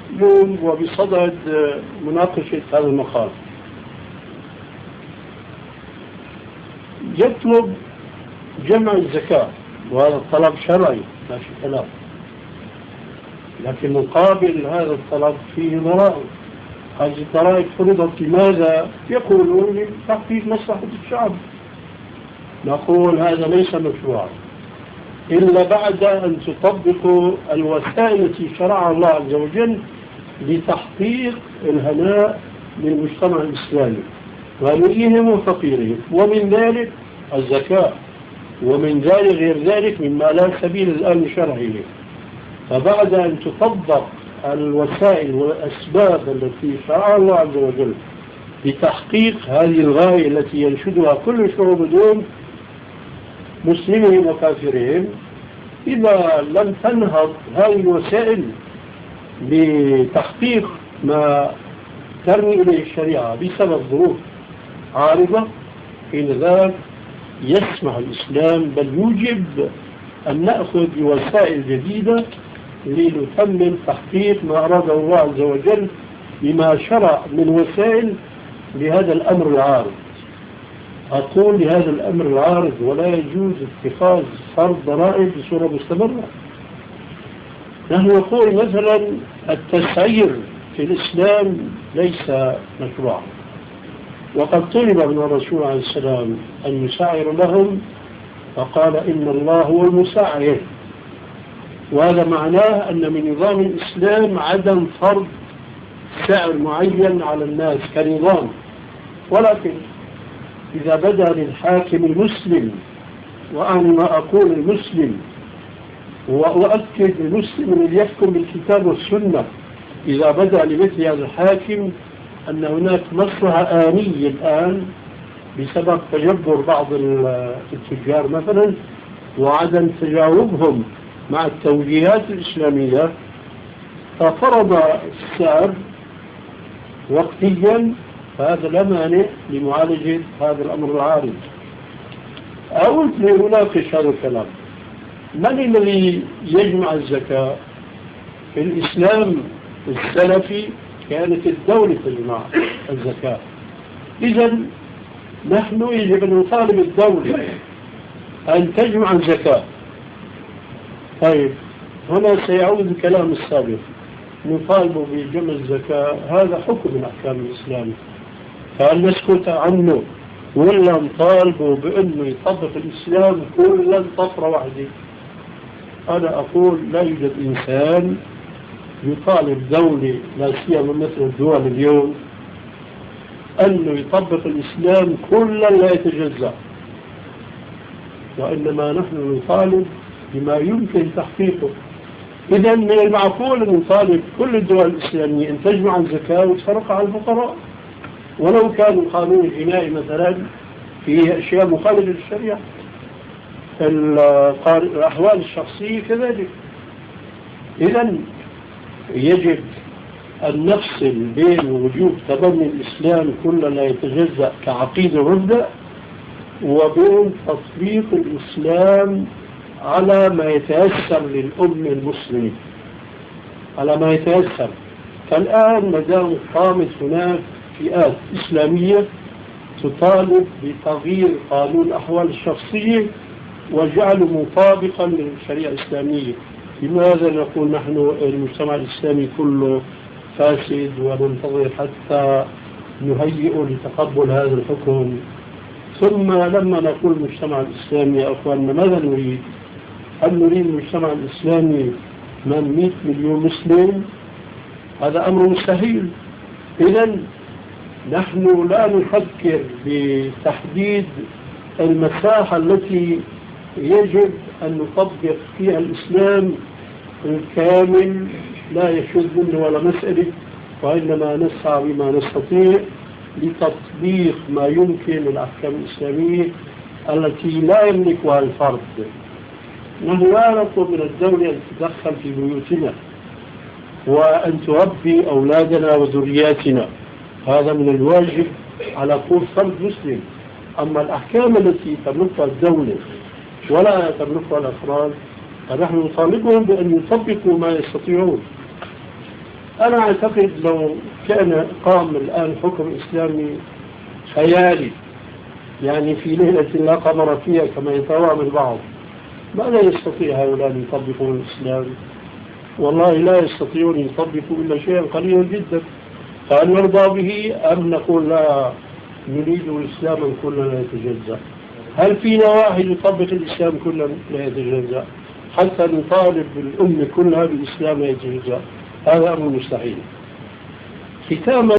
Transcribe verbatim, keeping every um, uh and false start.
المسلمون وبصدد مناقشة هذا المقال يطلب جمع الزكاة، وهذا الطلب شرعي لا شك له، لكن مقابل هذا الطلب فيه ضرائب. هذه الضرائب فرضت لماذا؟ يقولون لتحقيق مصلحة الشعب. نقول هذا ليس مشروعا إلا بعد أن تطبقوا الوسائل التي شرعها الله عز وجل لتحقيق الهناء للمجتمع الإسلامي غنيهم وفقيرهم، ومن ذلك الزكاة، ومن ذلك غير ذلك مما لا سبيل الآن شرعي له. فبعد أن تطبق الوسائل والأسباب التي شرعها الله عز وجل لتحقيق هذه الغاية التي ينشدها كل الشعوب دون مسلمهم وكافرهم، إذا لم تنهض هذه الوسائل لتحقيق ما ترمي إليه الشريعة بسبب ظروف عارضة، حين ذلك يسمح الإسلام بل يوجب أن نأخذ بوسائل جديدة لنتمم تحقيق ما أراده الله عز وجل بما شرع من وسائل لهذا الأمر العارض. أقول لهذا الأمر العارض ولا يجوز اتخاذ فرض ضرائب بصورة مستمرة. نحن نقول مثلا التسعير في الإسلام ليس مشروعا، وقد طلب من الرسول عليه السلام أن يسعر لهم فقال إن الله هو المسعر، وهذا معناه أن من نظام الإسلام عدم فرض سعر معين على الناس كنظام. ولكن إذا بدأ للحاكم المسلم، وأنا ما أقول المسلم وأؤكد المسلم الذي يحكم بالكتاب والسنة، إذا بدأ لمثل هذا الحاكم أن هناك مصلحة آنية الآن بسبب تجبر بعض التجار مثلا وعدم تجاوبهم مع التوجيهات الإسلامية، ففرض السعر وقتيا، فهذا لا مانع لمعالجة هذا الأمر العارض. أقول لنناقش هذا الكلام. من الذي يجمع الزكاة؟ في الإسلام السلفي كانت الدولة تجمع الزكاة، إذن نحن يجب أن نطالب الدولة أن تجمع الزكاة. طيب هنا سيعود الكلام السابق، نطالب بجمع الزكاة، هذا حكم من أحكام الإسلام، فهل نسكت عنه ولا نطالبه بأنه يطبق الإسلام كلا طفرة واحدة؟ أنا أقول لا يوجد إنسان يطالب دولة لا سيما مثل الدول اليوم أنه يطبق الإسلام كلا لا يتجزأ، وإنما نحن نطالب بما يمكن تحقيقه. إذا من المعقول أن نطالب كل الدول الإسلامية أن تجمع الزكاة وتفرقها على الفقراء، ولو كان القانون الجنائي مثلا فيه أشياء مخالفة للشريعة، الأحوال الشخصية كذلك. إذا يجب أن نفصل بين وجوب تبني الإسلام كل لا يتجزأ كعقيدة ومبدأ، وبين تطبيق الإسلام على ما يتيسر للأمة المسلمة، على ما يتيسر. فالآن ما دام قامت هناك فئات إسلامية تطالب بتغيير قانون الأحوال الشخصية وجعله مطابقا للشريعة الإسلامية، لماذا نقول نحن المجتمع الإسلامي كله فاسد وننتظر حتى نهيئ لتقبل هذا الحكم؟ ثم لما نقول المجتمع الإسلامي يا أخواننا ماذا نريد؟ هل نريد المجتمع الإسلامي من مئة مليون مسلم؟ هذا أمر مستحيل. إذن نحن لا نفكر بتحديد المساحة التي يجب أن نطبق فيها الإسلام الكامل لا يشذ منه ولا مسألة، وإنما نسعى بما نستطيع لتطبيق ما يمكن الأحكام الإسلامية التي لا يملكها الفرد. نحن لا نطلب من الدولة أن تتدخل في بيوتنا وأن تربي أولادنا وذرياتنا، هذا من الواجب على كل فرد مسلم. أما الأحكام التي تملكها الدولة ولا تملكها الأفراد فنحن نطالبهم بأن يطبقوا ما يستطيعون. أنا أعتقد لو كان قام الآن حكم إسلامي خيالي، يعني في ليلة لا قمر فيها كما يتوهم البعض، ماذا يستطيع هؤلاء أن يطبقوا الإسلام؟ والله لا يستطيعون أن يطبقوا إلا شيئا قليلا جدا. فهل نرضى به أم نقول لا نريد إسلاما كلنا لا يتجزأ؟ هل فينا واحد يطبق الإسلام كلنا لا يتجزأ حتى نطالب بالأمة كلها بالإسلام لا يتجزأ؟ هذا أمر مستحيل. ختاما